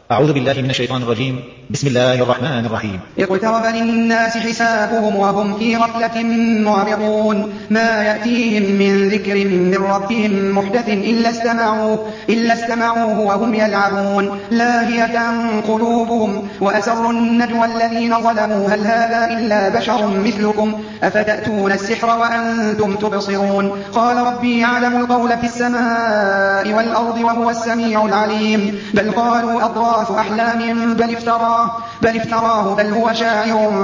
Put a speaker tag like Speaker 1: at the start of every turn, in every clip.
Speaker 1: أعوذ بالله من الشيطان الرجيم. بسم الله الرحمن الرحيم.
Speaker 2: اقترب للناس حسابهم وهم في غفلة معرضون ما يأتيهم من ذكر من ربهم محدث إلا استمعوه وهم يلعبون لاهية قلوبهم وأسروا النجوى الذين ظلموا هل هذا إلا بشر مثلكم أفتأتون السحر وأنتم تبصرون قال ربي يعلم القول في السماء والأرض وهو السميع العليم بل قالوا أضغاث أحلام بل افتراه بل هو شاعر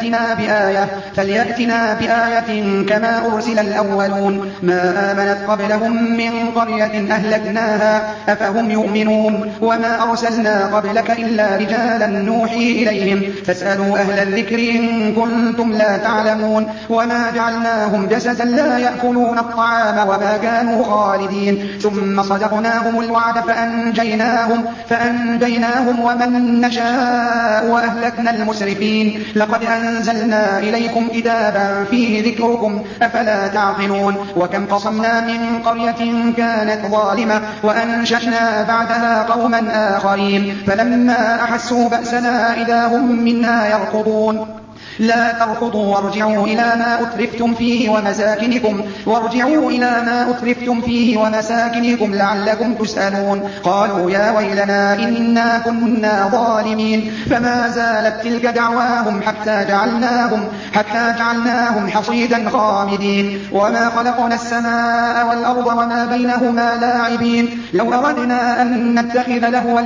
Speaker 2: فليأتنا بآية كما أرسل الأولون ما آمنت قبلهم من قرية أهلكناها أفهم يؤمنون وما أرسلنا قبلك إلا رجالا نوحي إليهم فاسألوا أهل الذكر إن كنتم لا تعلمون وما جعلناهم جسدا لا يأكلون الطعام وما كانوا خالدين ثم صدقناهم الوعد فأنجيناهم ومن نشاء وأهلكنا المسرفين لقد أنزلنا إليكم كتابا فيه ذكركم أفلا تعقلون وكم قصمنا من قرية كانت ظالمة وأنشأنا بعدها قوما آخرين فلما أحسوا بأسنا إذا هم منها يركضون لا تركضوا وارجعوا إلى ما أترفتم فيه ومساكنكم لعلكم تسألون قالوا يا ويلنا إنا كنا ظالمين فما زالت تلك دعواهم حتى جعلناهم حصيدا خامدين وما خلقنا السماء والأرض وما بينهما لاعبين لو أردنا أن نتخذ لهوا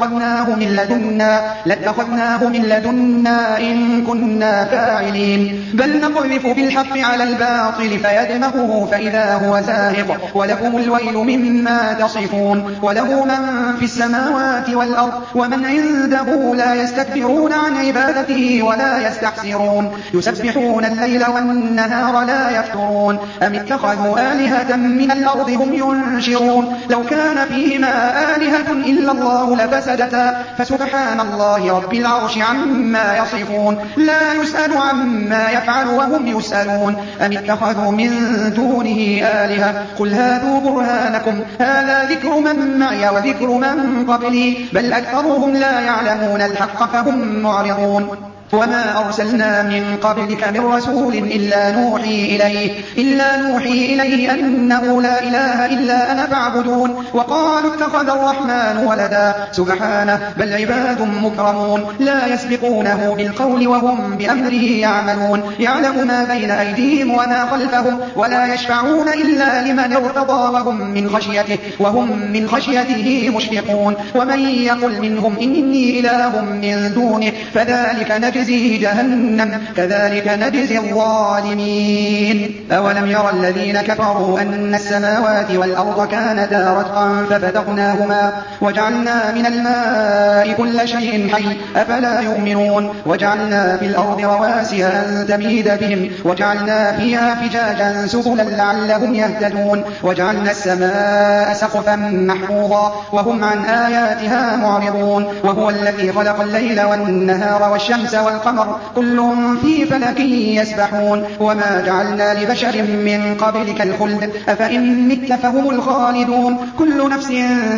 Speaker 2: لاتخذناه من لدنا إن كنا فاعلين بل نقذف بالحق على الباطل فيدمغه فإذا هو زاهق ولكم الويل مما تصفون وله من في السماوات والأرض ومن عنده لا يستكبرون عن عبادته ولا يستحسرون يسبحون الليل والنهار لا يفترون أم اتخذوا آلهة من الأرض هم ينشرون لو كان فيهما آلهة إلا الله لفسدتا فسبحان الله رب العرش عما يصفون لا يسأل عما يفعل وهم يسألون أم اتخذوا من دونه آلهة قل هاتوا برهانكم هذا ذكر من معي وذكر من قبلي بل أكثرهم لا يعلمون الحق فهم معرضون وما أرسلنا من قبلك من رسول إلا نوحي إليه أنه لا إله إلا أنا فاعبدون وقالوا اتخذ الرحمن ولدا سبحانه بل عباد مكرمون لا يسبقونه بالقول وهم بأمره يعملون يعلم ما بين أيديهم وما خلفهم ولا يشفعون إلا لمن ارتضى وهم من خشيته مشفقون ومن يقل منهم إني إله من دونه فذلك نجزيه جهنم كذلك نجزي الظالمين أولم يرى الذين كفروا أن السماوات والأرض كانتا رتقا ففتقناهما وجعلنا من الماء كل شيء حي أفلا يؤمنون وجعلنا في الأرض رواسي أن تميد بهم وجعلنا فيها فجاجا سبلا لعلهم يهتدون وجعلنا السماء سقفا محفوظا وهم عن آياتها معرضون وهو الذي خلق الليل والنهار والشمس والقمر كل في فلك يسبحون وما جعلنا لبشر من قبلك الخلد أفإن مت فهم الخالدون كل نفس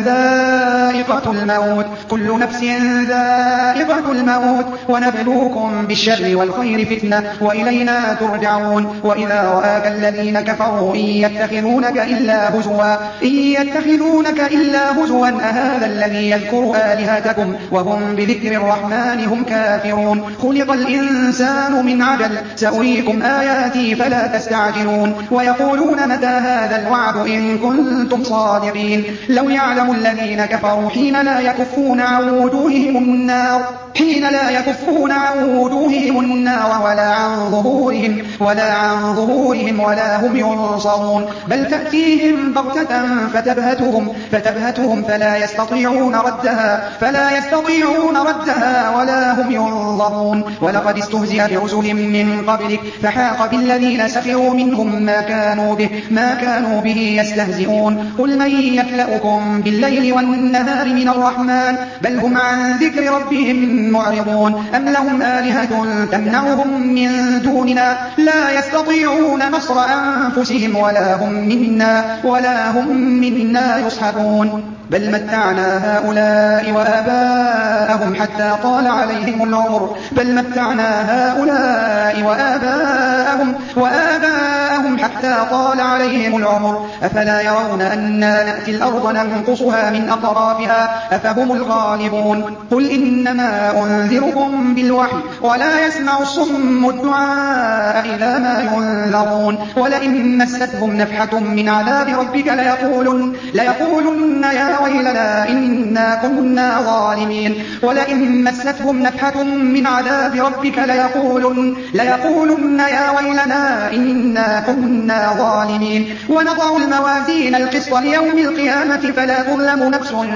Speaker 2: ذائقة الموت ونبلوكم بالشر والخير فتنة وإلينا ترجعون وإذا رآك الذين كفروا إن يتخذونك إلا هزوا أهذا الذي يذكر آلهتكم وهم بذكر الرحمن هم كافرون خلق الإنسان من عجل سأريكم آياتي فلا تستعجلون ويقولون متى هذا الوعد إن كنتم صادقين لو يعلم الذين كفروا حين لا يكفون عن وجوههم النار ولا عن ظهورهم ولا هم ينصرون بل تأتيهم بغتة فتبهتهم فلا يستطيعون ردها ولا هم ينظرون ولقد استهزئ برسل من قبلك فحاق بالذين سخروا منهم ما كانوا به يستهزئون قل من يكلؤكم بالليل والنهار من الرحمن بل هم عن ذكر ربهم معرضون أم لهم آلهة تمنعهم من دوننا لا يستطيعون نصر أنفسهم ولا هم منا يصحبون بل متعنا هؤلاء وآباءهم آباءهم حتى طال عليهم العمر بل متعنا هؤلاء وآباءهم حتى طال عليهم العمر أفلا يرون أنا نأتي الأرض ننقصها من أطرافها أفهم الغالبون قل إنما أنذركم بالوحي ولا يسمع الصم الدعاء إذا ما ينذرون ولئن مستهم نفحة من عذاب ربك ليقولن يا ويلنا إنا كنا ظالمين ولئن مستهم نفحة من عذاب ربك ليقولن يا ويلنا إنا كنا ظالمين ونضع الموازين القسط ليوم القيامة فلا تظلم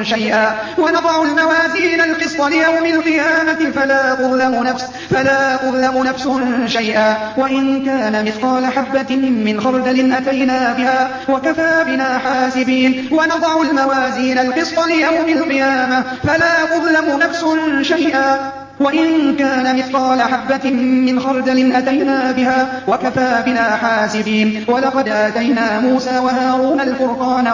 Speaker 2: نفس شيئا وإن كان مثقال حبة من خردل أتينا بها وكفى بنا حاسبين ونضع الموازين القسط ليوم القيامة فلا تظلم نفس شيئا وإن كان مثقال حبة من خردل أتينا بها وكفى بنا حاسبين ولقد آتينا موسى وهارون الفرقان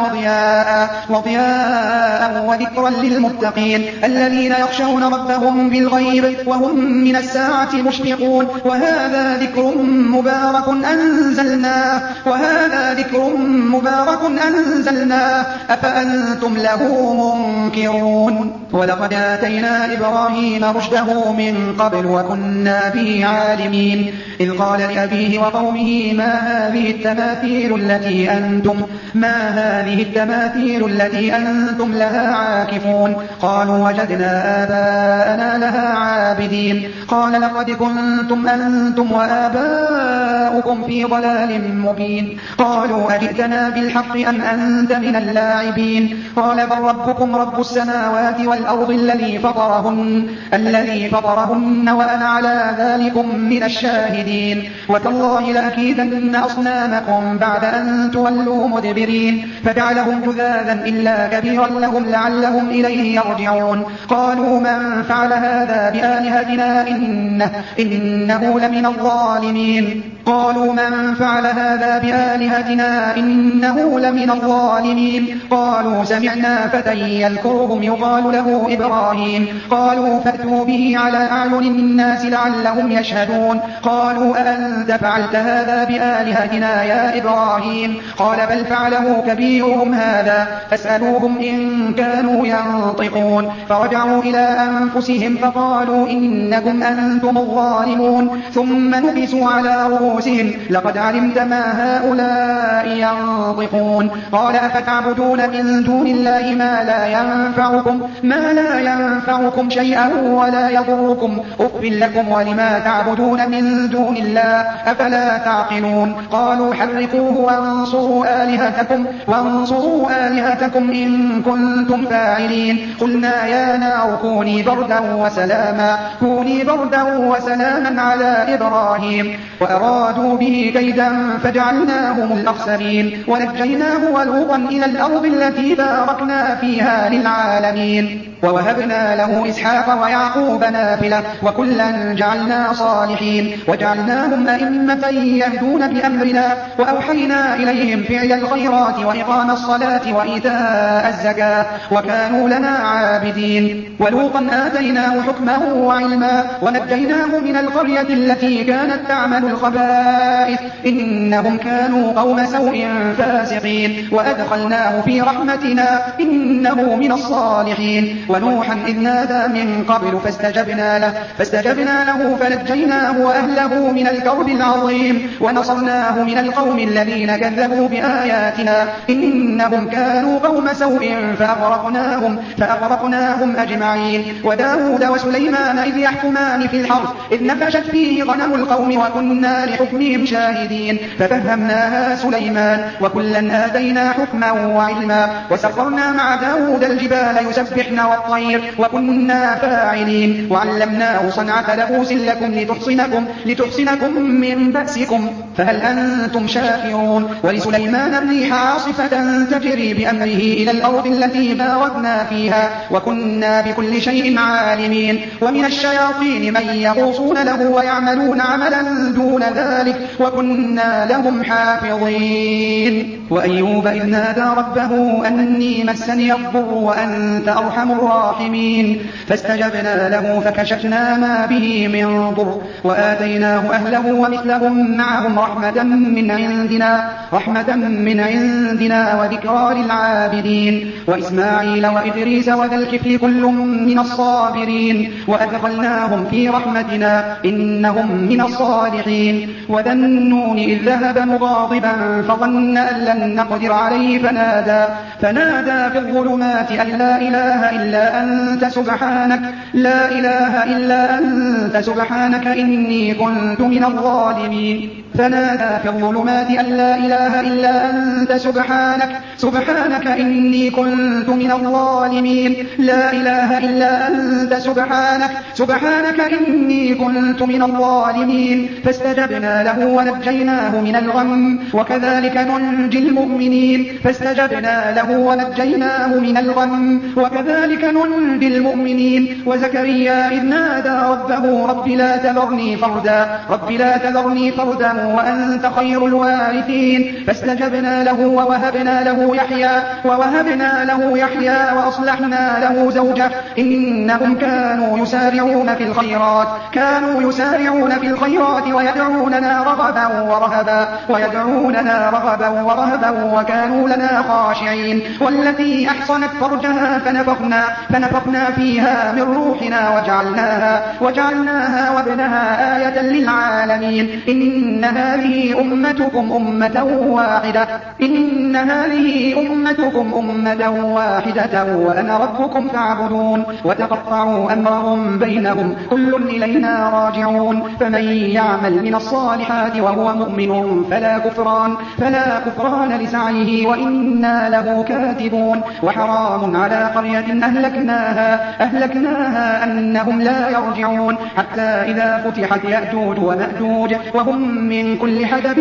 Speaker 2: وضياء وذكرا للمتقين الذين يخشون ربهم بالغيب وهم من الساعة مشفقون وهذا ذكر مبارك أنزلناه أفأنتم له منكرون ولقد آتينا إبراهيم رشده من قبل وكنا به عالمين إذ قال لأبيه وقومه ما هذه التماثيل التي أنتم لها عاكفون قالوا وجدنا آباءنا لها عابدين قال لقد كنتم أنتم وآباؤكم في ضلال مبين قالوا أجئتنا بالحق أم أنت من اللاعبين قال بل ربكم رب السماوات والأرض الذي فطرهن وأنا على ذلكم من الشاهدين وتالله لأكيدن أصنامكم بعد أن تولوا مدبرين فجعلهم جذاذا إلا كبيرا لهم لعلهم إليه يرجعون قالوا من فعل هذا بآلهتنا إنه لمن الظالمين قالوا سمعنا فتى يذكرهم يقال له إبراهيم قالوا فأتوا به على أعين الناس لعلهم يشهدون قالوا أأنت فعلت هذا بآلهتنا يا إبراهيم قال بل فعله كبيرهم هذا فاسألوهم إن كانوا ينطقون فرجعوا إلى أنفسهم فقالوا إنكم أنتم الظالمون ثم نكسوا على رؤوسهم لقد علمت ما هؤلاء ينطقون قال أفتعبدون من دون الله ما لا ينفعكم شيئا ولا يضركم أف لكم ولما تعبدون من دون الله أفلا تعقلون قالوا حرقوه وانصروا آلهتكم إن كنتم فاعلين قلنا يا نار كوني بردا وسلاما على إبراهيم وأرادوا به كيدا فجعلناهم الأخسرين ونجيناه ولوطا إلى الأرض التي باركنا فيها للعالمين ووهبنا له إسحاق ويعقوب نافلة وكلا جعلنا صالحين وجعلناهم أئمة يهدون بأمرنا وأوحينا إليهم فعل الخيرات وإقام الصلاة وإيتاء الزكاة وكانوا لنا عابدين ولوطا آتيناه حكما وعلما ونجيناه من القرية التي كانت تعمل الخبائث إنهم كانوا قوم سوء فاسقين وأدخلناه في رحمتنا إنه من الصالحين ونوحا إذ نادى من قبل فاستجبنا له فنجيناه وأهله من الكرب العظيم ونصرناه من القوم الذين كذبوا بآياتنا إنهم كانوا قوم سوء فأغرقناهم أجمعين وداود وسليمان إذ يحكمان في الحرث إذ نفشت فيه غنم القوم وكنا لحكمهم شاهدين ففهمناها سليمان وكلا آتينا حكما وعلما وسخرنا مع داود الجبال يسبحن والطير وكنا فاعلين وعلمناه صنعة لبوس لكم لتحصنكم من بأسكم فهل أنتم شاكرون ولسليمان الريح عاصفة تجري بأمره إلى الأرض التي باركنا فيها وكنا بكل شيء عالمين ومن الشياطين من يغوصون له ويعملون عملا دون ذلك وكنا لهم حافظين وأيوب إذ نادى ربه أني مسني الضر وأنت أرحم الراحمين. فاستجبنا له فكشفنا ما به من ضر وآتيناه أهله ومثلهم معهم رحمة من عندنا وذكرى للعابدين. وإسماعيل وإدريس وذا الكفل كل من الصابرين وأدخلناهم في رحمتنا إنهم من الصالحين. وذا النون إذ ذهب مغاضبا فظن أن لن نقدر عليه فنادى في الظلمات أن لا إله إلا أنت سبحانك إني كنت من الظالمين. فنادى في الظلمات أن لا إله إلا أنت سبحانك إني كنت من الظالمين. لا إله إلا أنت سبحانك إني كنت من الظالمين. فاستجبنا له ونجيناه من الغم وكذلك ننجي المؤمنين. وزكريا إذ نادى ربه رب لا تذرني فردا وأنت خير الوارثين. فاستجبنا له ووهبنا له يحيى وأصلحنا له زوجه إنهم كانوا يسارعون في الخيرات ويدعوننا رغبا ورهبا وكانوا لنا خاشعين. والتي أحصنت فرجها فنفخنا فيها من روحنا وجعلناها وابنها آية للعالمين. إن هذه أمتكم أمة واحدة وأنا ربكم فاعبدون. وتقطعوا أمرهم بينهم كل إلينا راجعون. فمن يعمل من الصالحات وهو مؤمن فلا كفران لسعيه وإنا له كاتبون. وحرام على قرية أهلكناها أنهم لا يرجعون حتى إذا فتحت يأجوج ومأجوج وهم من كل حدب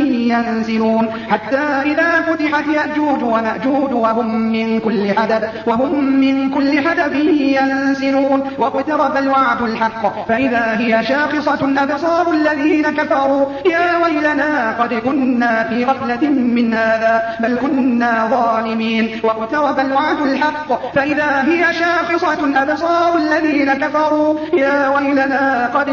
Speaker 2: ينسلون. واقترب الوعد الحق فإذا هي شاخصة أبصار الذين كفروا يا ويلنا قد كنا في غفلة من هذا بل كنا ظالمين. واقترب الوعد الحق فإذا هي شاخصة أبصار الذين كفروا يا ويلنا قد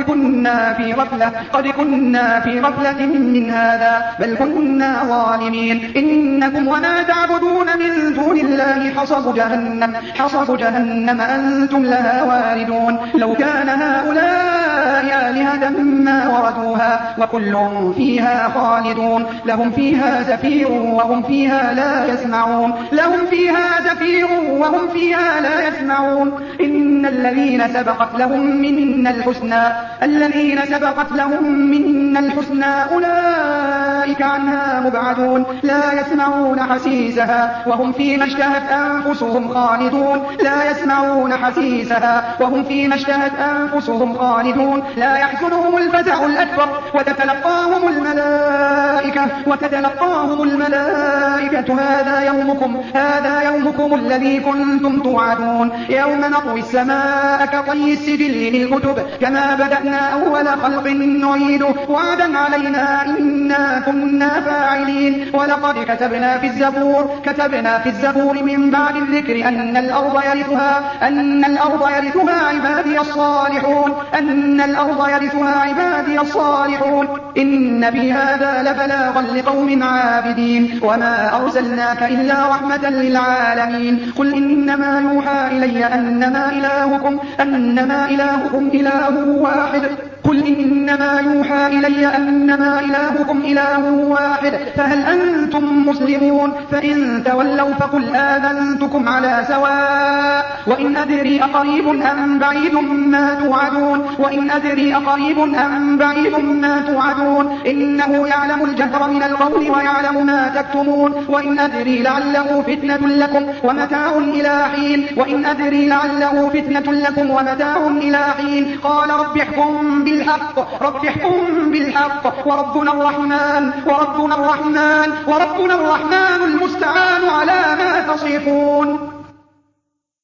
Speaker 2: كنا في غفلة من هذا بل كنا ظالمين. إنكم وما تعبدون من دون الله حصب جهنم أنتم لها واردون. لو كان هؤلاء آلهة ما وردوها وكل فيها خالدون. لهم فيها زفير وهم فيها لا يسمعون. إن الذين سبقت لهم منا الحسنى أولئك عنها مبعدون. لا يسمعون حسيسها وهم فيما اشتهت أنفسهم خالدون. لا يحزنهم الفزع الأكبر وتتلقاهم الملائكة هذا يومكم الذي كنتم توعدون. يوم نطوي السماء كطي السجل للكتب كما بدأنا أول خلق نعيده وعدا علينا إنا كنا فاعلين. ولقد كتبنا في الزبور من بعد الذكر أن الأرض يرثها عبادي الصالحون. إن في هذا لبلاغا لقوم عابدين. وما أرسلناك إلا رحمة للعالمين. قل إنما يوحى إلي أنما إلهكم إله واحد فهل أنتم مسلمون؟ فإن تولوا فقل آذنتكم على سواء وإن أدري أقريب أم بعيد ما توعدون. إنه يعلم الجهر من القول ويعلم ما تكتمون. وإن أدري لعله فتنة لكم ومتاع إلى حين. قال رب احكم بالحق وربنا الرحمن المستعان على ما تصفون.